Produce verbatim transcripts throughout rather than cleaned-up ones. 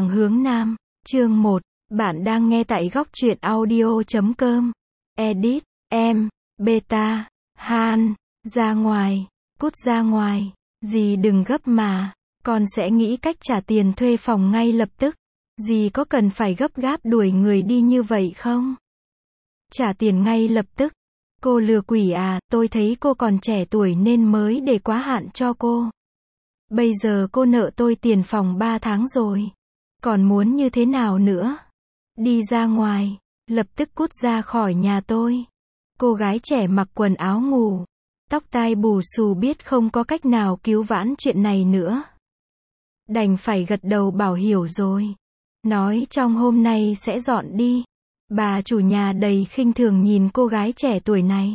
hàng hướng Nam, chương một, bạn đang nghe tại góc truyện audio chấm com, edit, em, beta, Han, ra ngoài, cút ra ngoài, dì đừng gấp mà, con sẽ nghĩ cách trả tiền thuê phòng ngay lập tức, dì có cần phải gấp gáp đuổi người đi như vậy không? Trả tiền ngay lập tức, cô lừa quỷ à, tôi thấy cô còn trẻ tuổi nên mới để quá hạn cho cô. Bây giờ cô nợ tôi tiền phòng ba tháng rồi. Còn muốn như thế nào nữa? Đi ra ngoài, lập tức cút ra khỏi nhà tôi. Cô gái trẻ mặc quần áo ngủ, tóc tai bù xù biết không có cách nào cứu vãn chuyện này nữa. Đành phải gật đầu bảo hiểu rồi. Nói trong hôm nay sẽ dọn đi. Bà chủ nhà đầy khinh thường nhìn cô gái trẻ tuổi này.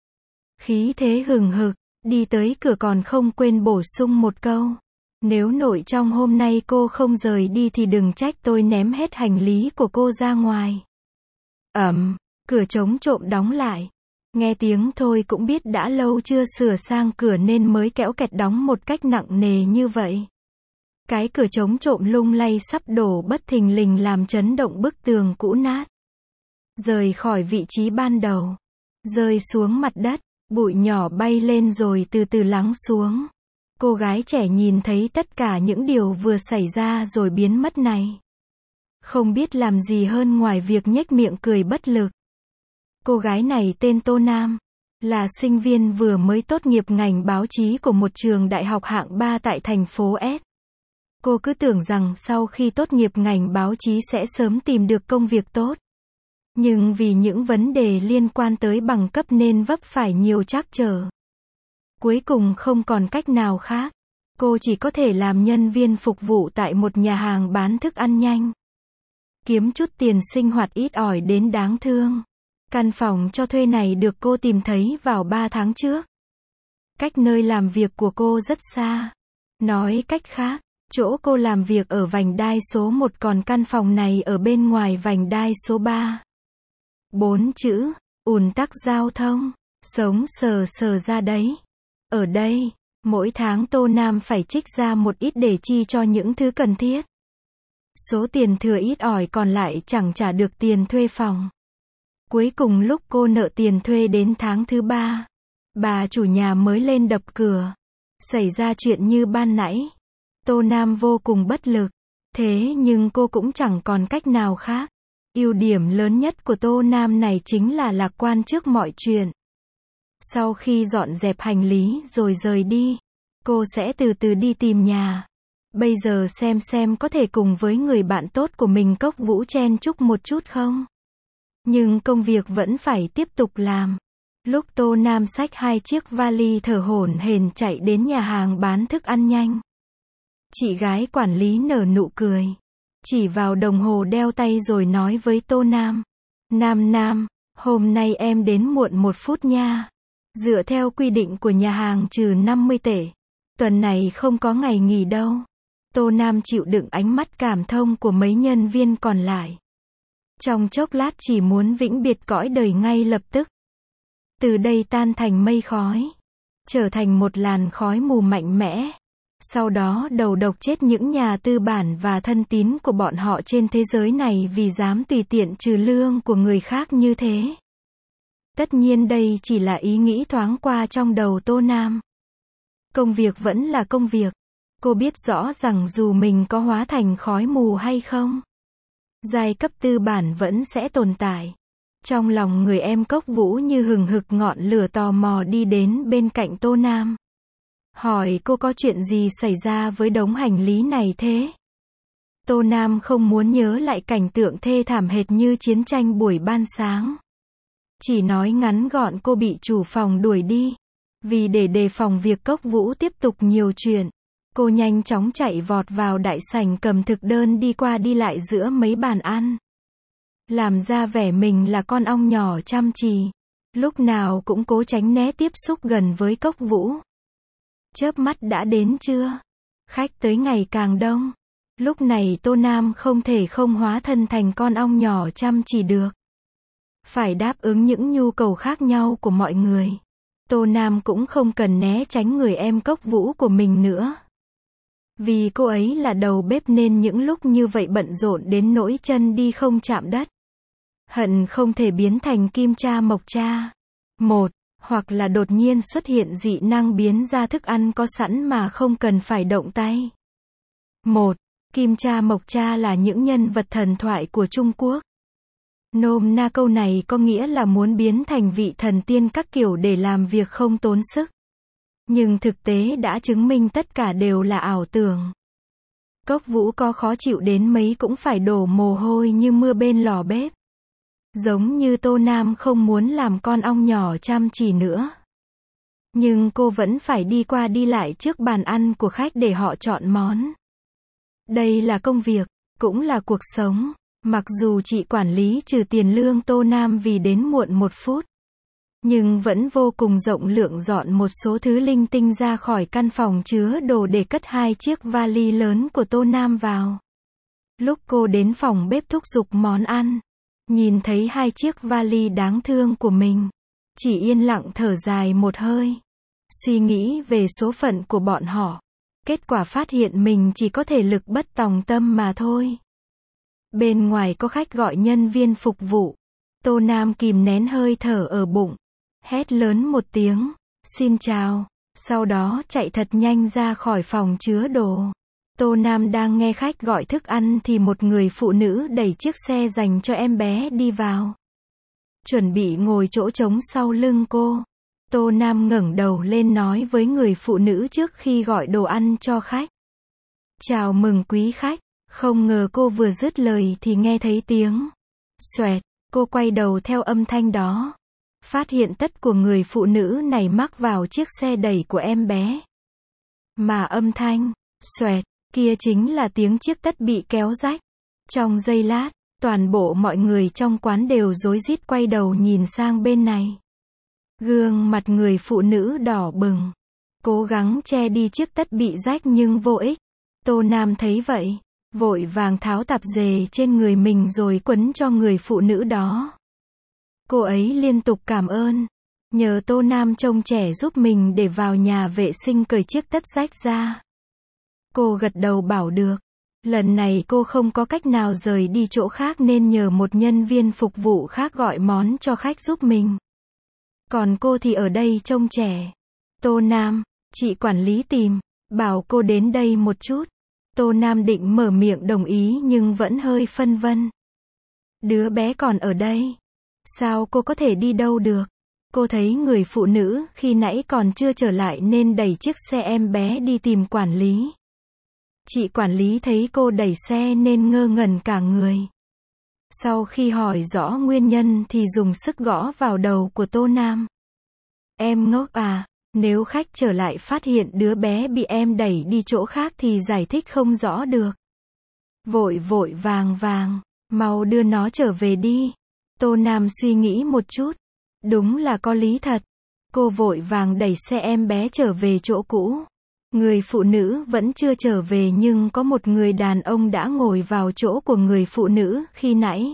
Khí thế hừng hực, đi tới cửa còn không quên bổ sung một câu. Nếu nội trong hôm nay cô không rời đi thì đừng trách tôi ném hết hành lý của cô ra ngoài. Ầm, cửa chống trộm đóng lại. Nghe tiếng thôi cũng biết đã lâu chưa sửa sang cửa nên mới kéo kẹt đóng một cách nặng nề như vậy. Cái cửa chống trộm lung lay sắp đổ bất thình lình làm chấn động bức tường cũ nát. Rời khỏi vị trí ban đầu, rơi xuống mặt đất, bụi nhỏ bay lên rồi từ từ lắng xuống. Cô gái trẻ nhìn thấy tất cả những điều vừa xảy ra rồi biến mất này. Không biết làm gì hơn ngoài việc nhếch miệng cười bất lực. Cô gái này tên Tô Nam, là sinh viên vừa mới tốt nghiệp ngành báo chí của một trường đại học hạng ba tại thành phố S. Cô cứ tưởng rằng sau khi tốt nghiệp ngành báo chí sẽ sớm tìm được công việc tốt. Nhưng vì những vấn đề liên quan tới bằng cấp nên vấp phải nhiều trắc trở. Cuối cùng không còn cách nào khác. Cô chỉ có thể làm nhân viên phục vụ tại một nhà hàng bán thức ăn nhanh. Kiếm chút tiền sinh hoạt ít ỏi đến đáng thương. Căn phòng cho thuê này được cô tìm thấy vào ba tháng trước. Cách nơi làm việc của cô rất xa. Nói cách khác, chỗ cô làm việc ở vành đai số một còn căn phòng này ở bên ngoài vành đai số ba. Bốn chữ, ùn tắc giao thông, sống sờ sờ ra đấy. Ở đây, mỗi tháng Tô Nam phải trích ra một ít để chi cho những thứ cần thiết. Số tiền thừa ít ỏi còn lại chẳng trả được tiền thuê phòng. Cuối cùng lúc cô nợ tiền thuê đến tháng thứ ba, bà chủ nhà mới lên đập cửa. Xảy ra chuyện như ban nãy. Tô Nam vô cùng bất lực. Thế nhưng cô cũng chẳng còn cách nào khác. Ưu điểm lớn nhất của Tô Nam này chính là lạc quan trước mọi chuyện. Sau khi dọn dẹp hành lý rồi rời đi, cô sẽ từ từ đi tìm nhà. Bây giờ xem xem có thể cùng với người bạn tốt của mình Cốc Vũ chen chúc một chút không? Nhưng công việc vẫn phải tiếp tục làm. Lúc Tô Nam xách hai chiếc vali thở hổn hển chạy đến nhà hàng bán thức ăn nhanh. Chị gái quản lý nở nụ cười. Chỉ vào đồng hồ đeo tay rồi nói với Tô Nam. Nam Nam, hôm nay em đến muộn một phút nha. Dựa theo quy định của nhà hàng trừ năm mươi tệ. Tuần này không có ngày nghỉ đâu. Tô Nam chịu đựng ánh mắt cảm thông của mấy nhân viên còn lại. Trong chốc lát chỉ muốn vĩnh biệt cõi đời ngay lập tức. Từ đây tan thành mây khói. Trở thành một làn khói mù mạnh mẽ. Sau đó đầu độc chết những nhà tư bản và thân tín của bọn họ trên thế giới này vì dám tùy tiện trừ lương của người khác như thế. Tất nhiên đây chỉ là ý nghĩ thoáng qua trong đầu Tô Nam. Công việc vẫn là công việc. Cô biết rõ rằng dù mình có hóa thành khói mù hay không, giai cấp tư bản vẫn sẽ tồn tại. Trong lòng người em Cốc Vũ như hừng hực ngọn lửa tò mò đi đến bên cạnh Tô Nam. Hỏi cô có chuyện gì xảy ra với đống hành lý này thế? Tô Nam không muốn nhớ lại cảnh tượng thê thảm hệt như chiến tranh buổi ban sáng. Chỉ nói ngắn gọn cô bị chủ phòng đuổi đi. Vì để đề phòng việc Cốc Vũ tiếp tục nhiều chuyện, cô nhanh chóng chạy vọt vào đại sảnh cầm thực đơn đi qua đi lại giữa mấy bàn ăn. Làm ra vẻ mình là con ong nhỏ chăm chỉ. Lúc nào cũng cố tránh né tiếp xúc gần với Cốc Vũ. Chớp mắt đã đến trưa. Khách tới ngày càng đông. Lúc này Tô Nam không thể không hóa thân thành con ong nhỏ chăm chỉ được. Phải đáp ứng những nhu cầu khác nhau của mọi người. Tô Nam cũng không cần né tránh người em Cốc Vũ của mình nữa. Vì cô ấy là đầu bếp nên những lúc như vậy bận rộn đến nỗi chân đi không chạm đất. Hận không thể biến thành kim cha mộc cha. Một, hoặc là đột nhiên xuất hiện dị năng biến ra thức ăn có sẵn mà không cần phải động tay. Một, kim cha mộc cha là những nhân vật thần thoại của Trung Quốc. Nôm na câu này có nghĩa là muốn biến thành vị thần tiên các kiểu để làm việc không tốn sức. Nhưng thực tế đã chứng minh tất cả đều là ảo tưởng. Cốc Vũ có khó chịu đến mấy cũng phải đổ mồ hôi như mưa bên lò bếp. Giống như Tô Nam không muốn làm con ong nhỏ chăm chỉ nữa. Nhưng cô vẫn phải đi qua đi lại trước bàn ăn của khách để họ chọn món. Đây là công việc, cũng là cuộc sống. Mặc dù chị quản lý trừ tiền lương Tô Nam vì đến muộn một phút. Nhưng vẫn vô cùng rộng lượng dọn một số thứ linh tinh ra khỏi căn phòng chứa đồ để cất hai chiếc vali lớn của Tô Nam vào. Lúc cô đến phòng bếp thúc giục món ăn, nhìn thấy hai chiếc vali đáng thương của mình, chỉ yên lặng thở dài một hơi. Suy nghĩ về số phận của bọn họ. Kết quả phát hiện mình chỉ có thể lực bất tòng tâm mà thôi. Bên ngoài có khách gọi nhân viên phục vụ. Tô Nam kìm nén hơi thở ở bụng. Hét lớn một tiếng, xin chào, sau đó chạy thật nhanh ra khỏi phòng chứa đồ. Tô Nam đang nghe khách gọi thức ăn thì một người phụ nữ đẩy chiếc xe dành cho em bé đi vào. Chuẩn bị ngồi chỗ trống sau lưng cô. Tô Nam ngẩng đầu lên nói với người phụ nữ trước khi gọi đồ ăn cho khách. Chào mừng quý khách. Không ngờ cô vừa dứt lời thì nghe thấy tiếng xoẹt. Cô quay đầu theo âm thanh đó. Phát hiện tất của người phụ nữ này mắc vào chiếc xe đẩy của em bé. Mà âm thanh xoẹt kia chính là tiếng chiếc tất bị kéo rách. Trong giây lát, toàn bộ mọi người trong quán đều rối rít quay đầu nhìn sang bên này. Gương mặt người phụ nữ đỏ bừng. Cố gắng che đi chiếc tất bị rách nhưng vô ích. Tô Nam thấy vậy, vội vàng tháo tạp dề trên người mình rồi quấn cho người phụ nữ đó. Cô ấy liên tục cảm ơn. Nhờ Tô Nam trông trẻ giúp mình để vào nhà vệ sinh cởi chiếc tất rách ra. Cô gật đầu bảo được. Lần này cô không có cách nào rời đi chỗ khác nên nhờ một nhân viên phục vụ khác gọi món cho khách giúp mình. Còn cô thì ở đây trông trẻ. Tô Nam, chị quản lý tìm, bảo cô đến đây một chút. Tô Nam định mở miệng đồng ý nhưng vẫn hơi phân vân. Đứa bé còn ở đây. Sao cô có thể đi đâu được? Cô thấy người phụ nữ khi nãy còn chưa trở lại nên đẩy chiếc xe em bé đi tìm quản lý. Chị quản lý thấy cô đẩy xe nên ngơ ngẩn cả người. Sau khi hỏi rõ nguyên nhân thì dùng sức gõ vào đầu của Tô Nam. Em ngốc à, nếu khách trở lại phát hiện đứa bé bị em đẩy đi chỗ khác thì giải thích không rõ được. Vội vội vàng vàng, mau đưa nó trở về đi. Tô Nam suy nghĩ một chút. Đúng là có lý thật. Cô vội vàng đẩy xe em bé trở về chỗ cũ. Người phụ nữ vẫn chưa trở về nhưng có một người đàn ông đã ngồi vào chỗ của người phụ nữ khi nãy.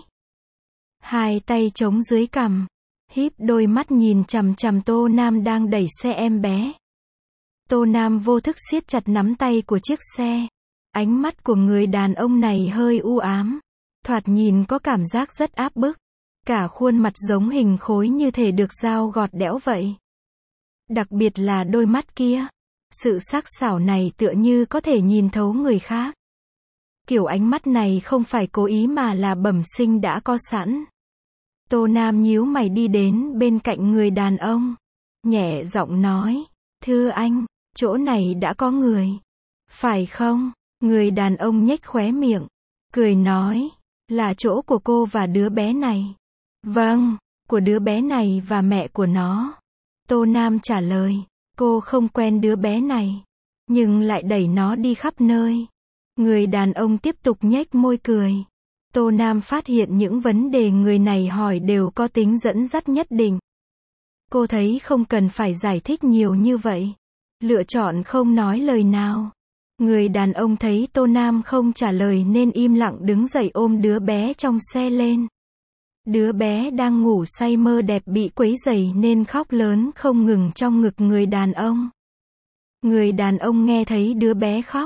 Hai tay chống dưới cằm, híp đôi mắt nhìn chằm chằm Tô Nam đang đẩy xe em bé. Tô Nam vô thức siết chặt nắm tay của chiếc xe. Ánh mắt của người đàn ông này hơi u ám. Thoạt nhìn có cảm giác rất áp bức. Cả khuôn mặt giống hình khối như thể được dao gọt đẽo vậy. Đặc biệt là đôi mắt kia. Sự sắc sảo này tựa như có thể nhìn thấu người khác. Kiểu ánh mắt này không phải cố ý mà là bẩm sinh đã có sẵn. Tô Nam nhíu mày đi đến bên cạnh người đàn ông. Nhẹ giọng nói. Thưa anh, chỗ này đã có người. Phải không? Người đàn ông nhếch khóe miệng. Cười nói. Là chỗ của cô và đứa bé này. Vâng, của đứa bé này và mẹ của nó. Tô Nam trả lời. Cô không quen đứa bé này. Nhưng lại đẩy nó đi khắp nơi. Người đàn ông tiếp tục nhếch môi cười. Tô Nam phát hiện những vấn đề người này hỏi đều có tính dẫn dắt nhất định. Cô thấy không cần phải giải thích nhiều như vậy. Lựa chọn không nói lời nào. Người đàn ông thấy Tô Nam không trả lời nên im lặng đứng dậy ôm đứa bé trong xe lên. Đứa bé đang ngủ say mơ đẹp bị quấy rầy nên khóc lớn không ngừng trong ngực người đàn ông. Người đàn ông nghe thấy đứa bé khóc,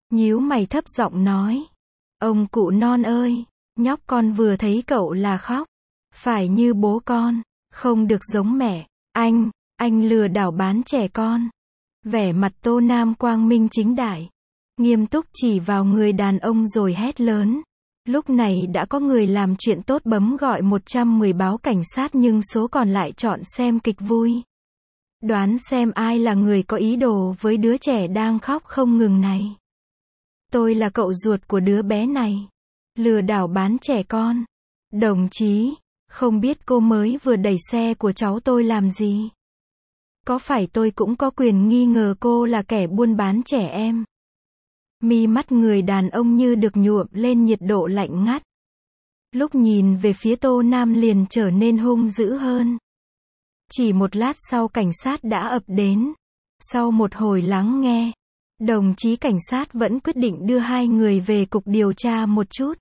nhíu mày thấp giọng nói. Ông cụ non ơi, nhóc con vừa thấy cậu là khóc. Phải như bố con, không được giống mẹ. Anh, anh lừa đảo bán trẻ con. Vẻ mặt Tô Nam quang minh chính đại, nghiêm túc chỉ vào người đàn ông rồi hét lớn. Lúc này đã có người làm chuyện tốt bấm gọi một trăm mười báo cảnh sát nhưng số còn lại chọn xem kịch vui. Đoán xem ai là người có ý đồ với đứa trẻ đang khóc không ngừng này. Tôi là cậu ruột của đứa bé này. Lừa đảo bán trẻ con. Đồng chí, không biết cô mới vừa đẩy xe của cháu tôi làm gì? Có phải tôi cũng có quyền nghi ngờ cô là kẻ buôn bán trẻ em? Mi mắt người đàn ông như được nhuộm lên nhiệt độ lạnh ngắt. Lúc nhìn về phía Tô Nam liền trở nên hung dữ hơn. Chỉ một lát sau cảnh sát đã ập đến. Sau một hồi lắng nghe, đồng chí cảnh sát vẫn quyết định đưa hai người về cục điều tra một chút.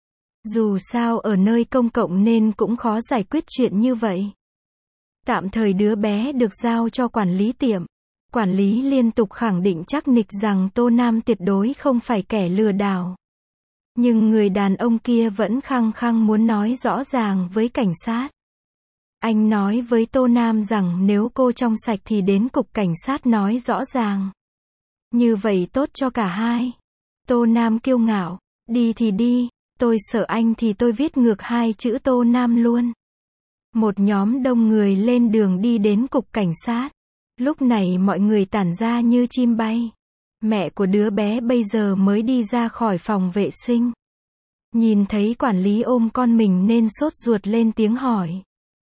Dù sao ở nơi công cộng nên cũng khó giải quyết chuyện như vậy. Tạm thời đứa bé được giao cho quản lý tiệm. Quản lý liên tục khẳng định chắc nịch rằng Tô Nam tuyệt đối không phải kẻ lừa đảo. Nhưng người đàn ông kia vẫn khăng khăng muốn nói rõ ràng với cảnh sát. Anh nói với Tô Nam rằng nếu cô trong sạch thì đến cục cảnh sát nói rõ ràng. Như vậy tốt cho cả hai. Tô Nam kiêu ngạo. Đi thì đi, tôi sợ anh thì tôi viết ngược hai chữ Tô Nam luôn. Một nhóm đông người lên đường đi đến cục cảnh sát. Lúc này mọi người tản ra như chim bay. Mẹ của đứa bé bây giờ mới đi ra khỏi phòng vệ sinh. Nhìn thấy quản lý ôm con mình nên sốt ruột lên tiếng hỏi.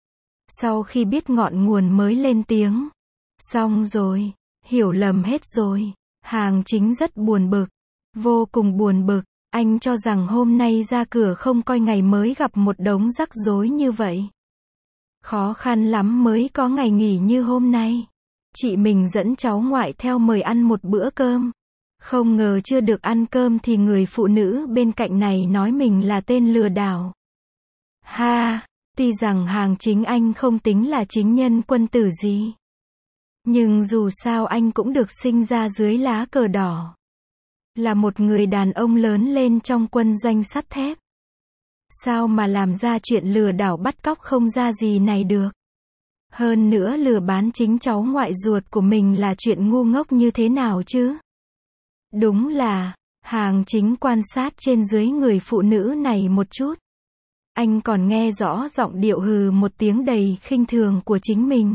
Sau khi biết ngọn nguồn mới lên tiếng. Xong rồi, hiểu lầm hết rồi. Hàng Chính rất buồn bực. Vô cùng buồn bực. Anh cho rằng hôm nay ra cửa không coi ngày mới gặp một đống rắc rối như vậy. Khó khăn lắm mới có ngày nghỉ như hôm nay. Chị mình dẫn cháu ngoại theo mời ăn một bữa cơm. Không ngờ chưa được ăn cơm thì người phụ nữ bên cạnh này nói mình là tên lừa đảo. Ha, tuy rằng Hàng Chính anh không tính là chính nhân quân tử gì. Nhưng dù sao anh cũng được sinh ra dưới lá cờ đỏ. Là một người đàn ông lớn lên trong quân doanh sắt thép. Sao mà làm ra chuyện lừa đảo bắt cóc không ra gì này được. Hơn nữa lừa bán chính cháu ngoại ruột của mình là chuyện ngu ngốc như thế nào chứ? Đúng là, Hàng Chính quan sát trên dưới người phụ nữ này một chút. Anh còn nghe rõ giọng điệu hừ một tiếng đầy khinh thường của chính mình.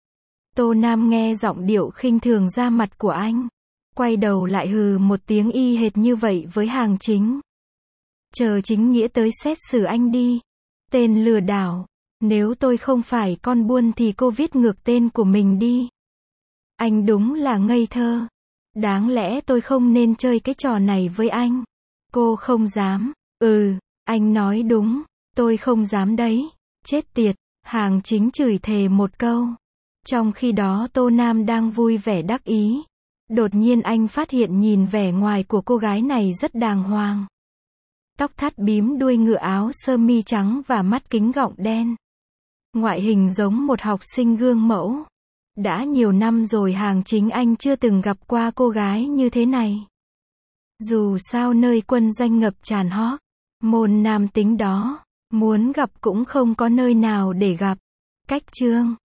Tô Nam nghe giọng điệu khinh thường ra mặt của anh. Quay đầu lại hừ một tiếng y hệt như vậy với Hàng Chính. Chờ chính nghĩa tới xét xử anh đi. Tên lừa đảo. Nếu tôi không phải con buôn thì cô viết ngược tên của mình đi. Anh đúng là ngây thơ. Đáng lẽ tôi không nên chơi cái trò này với anh. Cô không dám. Ừ, anh nói đúng. Tôi không dám đấy. Chết tiệt. Hàng Chính chửi thề một câu. Trong khi đó Tô Nam đang vui vẻ đắc ý. Đột nhiên anh phát hiện nhìn vẻ ngoài của cô gái này rất đàng hoàng. Tóc thắt bím đuôi ngựa, áo sơ mi trắng và mắt kính gọng đen. Ngoại hình giống một học sinh gương mẫu. Đã nhiều năm rồi Hàng Chính anh chưa từng gặp qua cô gái như thế này. Dù sao nơi quân doanh ngập tràn hot, môn nam tính đó, muốn gặp cũng không có nơi nào để gặp. Cách chương